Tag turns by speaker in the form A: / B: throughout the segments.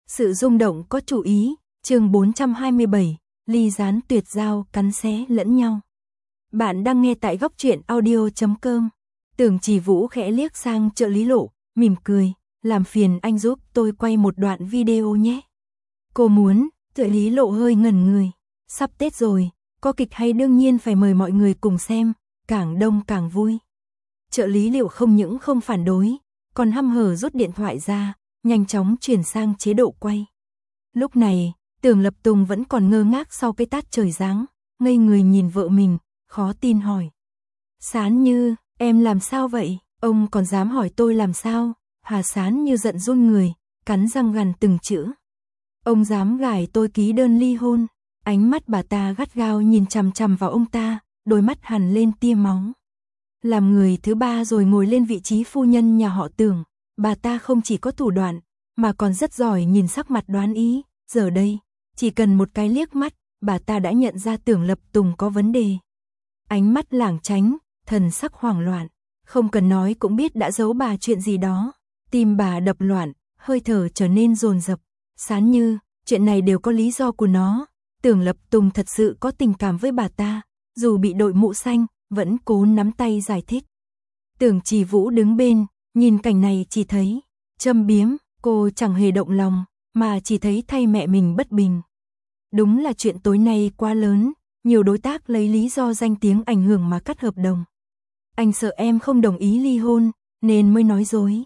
A: Sự rung động có chủ ý, chương 427, ly gián tuyệt giao cắn xé lẫn nhau. Bạn đang nghe tại góc truyện audio.com. Tưởng Chỉ Vũ khẽ liếc sang trợ lý Lộ, mỉm cười, làm phiền anh giúp tôi quay một đoạn video nhé. Cô muốn, trợ lý Lộ hơi ngẩn người, sắp Tết rồi, có kịch hay đương nhiên phải mời mọi người cùng xem, càng đông càng vui. Trợ lý Liệu không những không phản đối, còn hăm hở rút điện thoại ra, nhanh chóng chuyển sang chế độ quay. Lúc này, Tưởng Lập Tùng vẫn còn ngơ ngác sau cái tát trời giáng, ngây người nhìn vợ mình, khó tin hỏi. Sán Như, em làm sao vậy? Ông còn dám hỏi tôi làm sao? Hà Sán Như giận run người, cắn răng gằn từng chữ. Ông dám gài tôi ký đơn ly hôn. Ánh mắt bà ta gắt gao nhìn chằm chằm vào ông ta, đôi mắt hằn lên tia máu. Làm người thứ ba rồi ngồi lên vị trí phu nhân nhà họ Tưởng, bà ta không chỉ có thủ đoạn, mà còn rất giỏi nhìn sắc mặt đoán ý. Giờ đây, chỉ cần một cái liếc mắt, bà ta đã nhận ra Tưởng Lập Tùng có vấn đề. Ánh mắt lảng tránh, thần sắc hoảng loạn, không cần nói cũng biết đã giấu bà chuyện gì đó. Tim bà đập loạn, hơi thở trở nên dồn dập. Sán Như, chuyện này đều có lý do của nó. Tưởng Lập Tùng thật sự có tình cảm với bà ta, dù bị đội mũ xanh, vẫn cố nắm tay giải thích. Tưởng Chỉ Vũ đứng bên, nhìn cảnh này chỉ thấy châm biếm, cô chẳng hề động lòng, mà chỉ thấy thay mẹ mình bất bình. Đúng là chuyện tối nay quá lớn, nhiều đối tác lấy lý do danh tiếng ảnh hưởng mà cắt hợp đồng. Anh sợ em không đồng ý ly hôn, nên mới nói dối.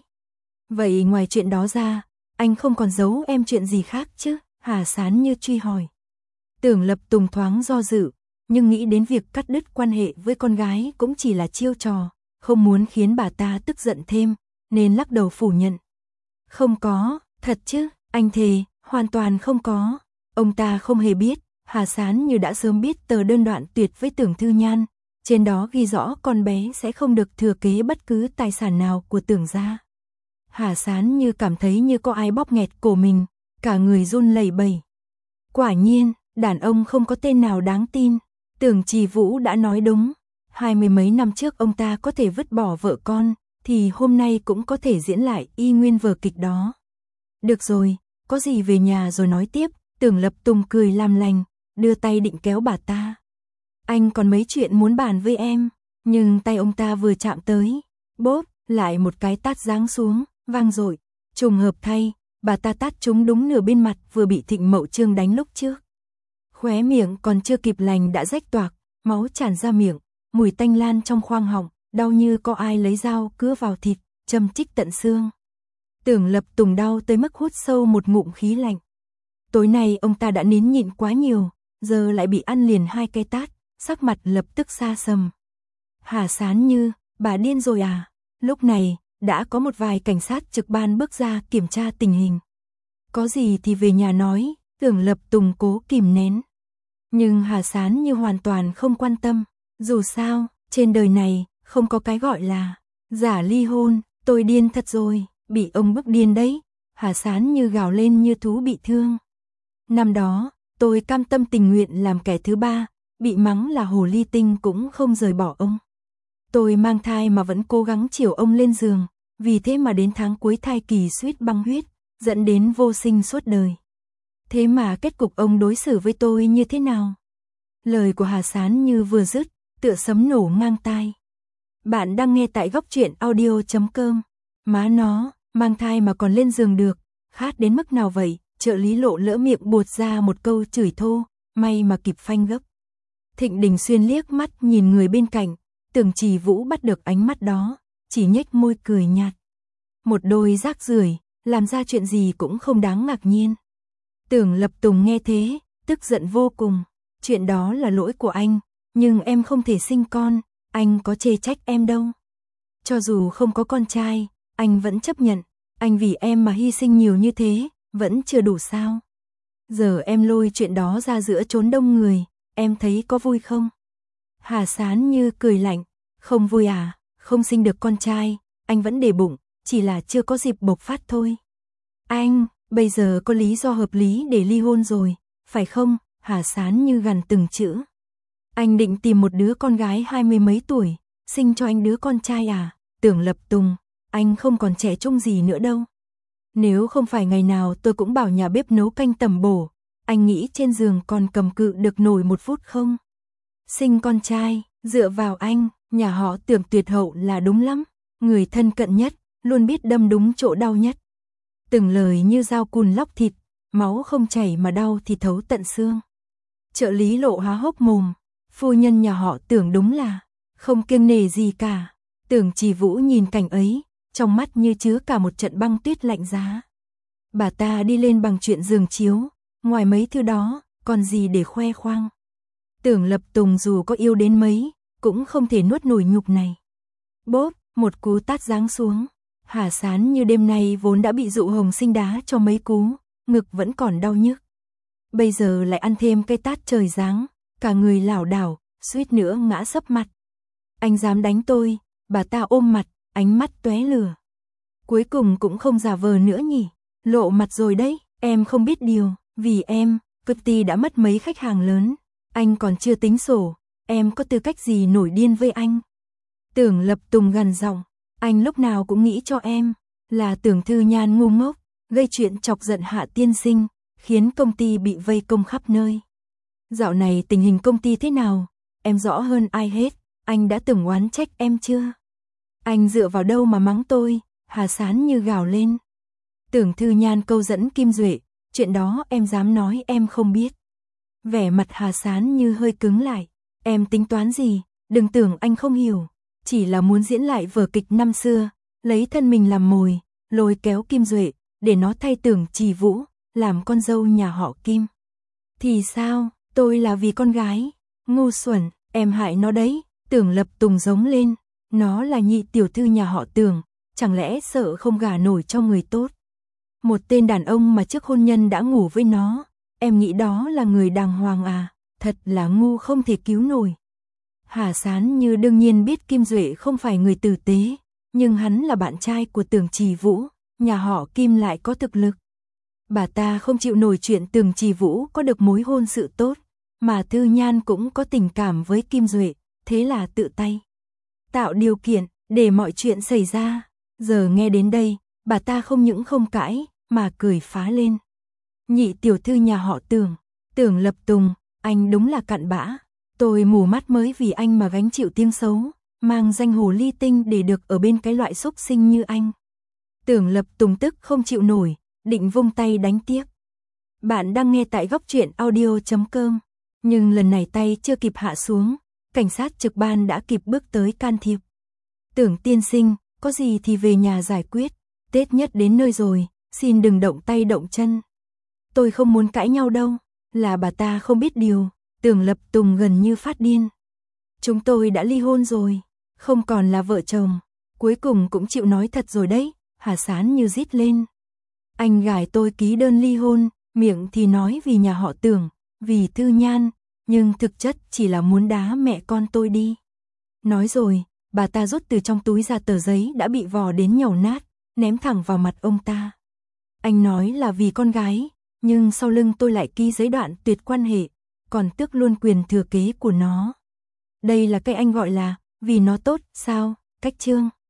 A: Vậy ngoài chuyện đó ra, anh không còn giấu em chuyện gì khác chứ? Hà Sán Như truy hỏi. Tưởng Lập Tùng thoáng do dự, nhưng nghĩ đến việc cắt đứt quan hệ với con gái cũng chỉ là chiêu trò, không muốn khiến bà ta tức giận thêm, nên lắc đầu phủ nhận. Không có, thật chứ, anh thề, hoàn toàn không có. Ông ta không hề biết, Hà Sán Như đã sớm biết tờ đơn đoạn tuyệt với Tưởng Thư Nhan, trên đó ghi rõ con bé sẽ không được thừa kế bất cứ tài sản nào của Tưởng gia. Hà Sán Như cảm thấy như có ai bóp nghẹt cổ mình, cả người run lẩy bẩy. Quả nhiên, đàn ông không có tên nào đáng tin. Tưởng Chỉ Vũ đã nói đúng, 20 mấy năm trước ông ta có thể vứt bỏ vợ con, thì hôm nay cũng có thể diễn lại y nguyên vở kịch đó. Được rồi, có gì về nhà rồi nói tiếp. Tưởng Lập Tùng cười làm lành, đưa tay định kéo bà ta. Anh còn mấy chuyện muốn bàn với em, nhưng tay ông ta vừa chạm tới, bốp, lại một cái tát giáng xuống, vang dội. Trùng hợp thay, bà ta tát trúng đúng nửa bên mặt vừa bị Thịnh Mậu Trương đánh lúc trước. Khóe miệng còn chưa kịp lành đã rách toạc, máu tràn ra miệng, mùi tanh lan trong khoang họng, đau như có ai lấy dao cứa vào thịt, châm chích tận xương. Tưởng Lập Tùng đau tới mức hút sâu một ngụm khí lạnh. Tối nay ông ta đã nín nhịn quá nhiều, giờ lại bị ăn liền hai cái tát, sắc mặt lập tức xa sầm. Hà Sán Như, bà điên rồi à? Lúc này, đã có một vài cảnh sát trực ban bước ra kiểm tra tình hình. Có gì thì về nhà nói, Tưởng Lập Tùng cố kìm nén. Nhưng Hà Sán Như hoàn toàn không quan tâm, dù sao, trên đời này, không có cái gọi là giả ly hôn, tôi điên thật rồi, bị ông bức điên đấy. Hà Sán Như gào lên như thú bị thương. Năm đó, tôi cam tâm tình nguyện làm kẻ thứ ba, bị mắng là hồ ly tinh cũng không rời bỏ ông. Tôi mang thai mà vẫn cố gắng chiều ông lên giường, vì thế mà đến tháng cuối thai kỳ suýt băng huyết, dẫn đến vô sinh suốt đời. Thế mà kết cục ông đối xử với tôi như thế nào? Lời của Hà Sán Như vừa dứt, tựa sấm nổ ngang tai. Bạn đang nghe tại góc truyện audio.com. Má nó, mang thai mà còn lên giường được, khát đến mức nào vậy? Trợ lý Lộ lỡ miệng buột ra một câu chửi thô, may mà kịp phanh gấp. Thịnh Đình Xuyên liếc mắt nhìn người bên cạnh, Tưởng Chỉ Vũ bắt được ánh mắt đó, chỉ nhếch môi cười nhạt. Một đôi rác rưởi, làm ra chuyện gì cũng không đáng ngạc nhiên. Tưởng Lập Tùng nghe thế, tức giận vô cùng. Chuyện đó là lỗi của anh, nhưng em không thể sinh con, anh có chê trách em đâu. Cho dù không có con trai, anh vẫn chấp nhận, anh vì em mà hy sinh nhiều như thế, vẫn chưa đủ sao? Giờ em lôi chuyện đó ra giữa chốn đông người, em thấy có vui không? Hà Sán Như cười lạnh, không vui à, không sinh được con trai, anh vẫn để bụng, chỉ là chưa có dịp bộc phát thôi. Anh, bây giờ có lý do hợp lý để ly hôn rồi, phải không? Hà Sán Như gằn từng chữ. Anh định tìm một đứa con gái 20 mấy tuổi, sinh cho anh đứa con trai à? Tưởng Lập Tùng, anh không còn trẻ trung gì nữa đâu. Nếu không phải ngày nào tôi cũng bảo nhà bếp nấu canh tẩm bổ, anh nghĩ trên giường còn cầm cự được nổi 1 phút không? Sinh con trai, dựa vào anh, nhà họ Tưởng tuyệt hậu là đúng lắm, người thân cận nhất, luôn biết đâm đúng chỗ đau nhất. Từng lời như dao cùn lóc thịt, máu không chảy mà đau thì thấu tận xương. Trợ lý Lộ há hốc mồm, phu nhân nhà họ Tưởng đúng là không kiêng nể gì cả. Tưởng Chỉ Vũ nhìn cảnh ấy, trong mắt như chứa cả một trận băng tuyết lạnh giá. Bà ta đi lên bằng chuyện giường chiếu, ngoài mấy thứ đó, còn gì để khoe khoang. Tưởng Lập Tùng dù có yêu đến mấy, cũng không thể nuốt nổi nhục này. Bốp, một cú tát giáng xuống. Hà Sán như đêm nay vốn đã bị Dụ Hồng Sinh đá cho mấy cú, ngực vẫn còn đau nhức. Bây giờ lại ăn thêm cây tát trời giáng, cả người lảo đảo, suýt nữa ngã sấp mặt. Anh dám đánh tôi, bà ta ôm mặt, ánh mắt tóe lửa. Cuối cùng cũng không giả vờ nữa nhỉ, lộ mặt rồi đấy, em không biết điều, vì em, công ty đã mất mấy khách hàng lớn, anh còn chưa tính sổ, em có tư cách gì nổi điên với anh. Tưởng Lập Tùng gằn giọng, anh lúc nào cũng nghĩ cho em, là Tưởng Thư Nhan ngu ngốc, gây chuyện chọc giận Hạ tiên sinh, khiến công ty bị vây công khắp nơi. Dạo này tình hình công ty thế nào, em rõ hơn ai hết, anh đã từng oán trách em chưa? Anh dựa vào đâu mà mắng tôi? Hà Sán như gào lên. Tưởng Thư Nhan câu dẫn Kim Duệ, chuyện đó em dám nói em không biết. Vẻ mặt Hà Sán như hơi cứng lại, em tính toán gì, đừng tưởng anh không hiểu, chỉ là muốn diễn lại vở kịch năm xưa, lấy thân mình làm mồi, lôi kéo Kim Duệ, để nó thay Tưởng Chỉ Vũ, làm con dâu nhà họ Kim. Thì sao, tôi là vì con gái, ngu xuẩn, em hại nó đấy, Tưởng Lập Tùng giống lên, nó là nhị tiểu thư nhà họ Tưởng, chẳng lẽ sợ không gả nổi cho người tốt. Một tên đàn ông mà trước hôn nhân đã ngủ với nó, em nghĩ đó là người đàng hoàng à, thật là ngu không thể cứu nổi. Hà Sán như đương nhiên biết Kim Duệ không phải người tử tế, nhưng hắn là bạn trai của Tưởng Chỉ Vũ, nhà họ Kim lại có thực lực. Bà ta không chịu nổi chuyện Tưởng Chỉ Vũ có được mối hôn sự tốt, mà Thư Nhan cũng có tình cảm với Kim Duệ, thế là tự tay tạo điều kiện để mọi chuyện xảy ra. Giờ nghe đến đây, bà ta không những không cãi, mà cười phá lên. Nhị tiểu thư nhà họ Tưởng, Tưởng Lập Tùng, anh đúng là cặn bã. Tôi mù mắt mới vì anh mà gánh chịu tiếng xấu, mang danh hồ ly tinh để được ở bên cái loại xúc sinh như anh. Tưởng Lập Tùng tức không chịu nổi, định vung tay đánh tiếp. Bạn đang nghe tại Góc Truyện Audio.com, nhưng lần này tay chưa kịp hạ xuống, cảnh sát trực ban đã kịp bước tới can thiệp. Tưởng tiên sinh, có gì thì về nhà giải quyết, Tết nhất đến nơi rồi, xin đừng động tay động chân. Tôi không muốn cãi nhau đâu, là bà ta không biết điều, Tưởng Lập Tùng gần như phát điên. Chúng tôi đã ly hôn rồi, không còn là vợ chồng, cuối cùng cũng chịu nói thật rồi đấy, Hà Sán như rít lên. Anh gái tôi ký đơn ly hôn, miệng thì nói vì nhà họ Tưởng, vì Thư Nhan, nhưng thực chất chỉ là muốn đá mẹ con tôi đi. Nói rồi, bà ta rút từ trong túi ra tờ giấy đã bị vò đến nhàu nát, ném thẳng vào mặt ông ta. Anh nói là vì con gái, nhưng sau lưng tôi lại ký giấy đoạn tuyệt quan hệ, còn tước luôn quyền thừa kế của nó. Đây là cái anh gọi là vì nó tốt, sao, cách chương.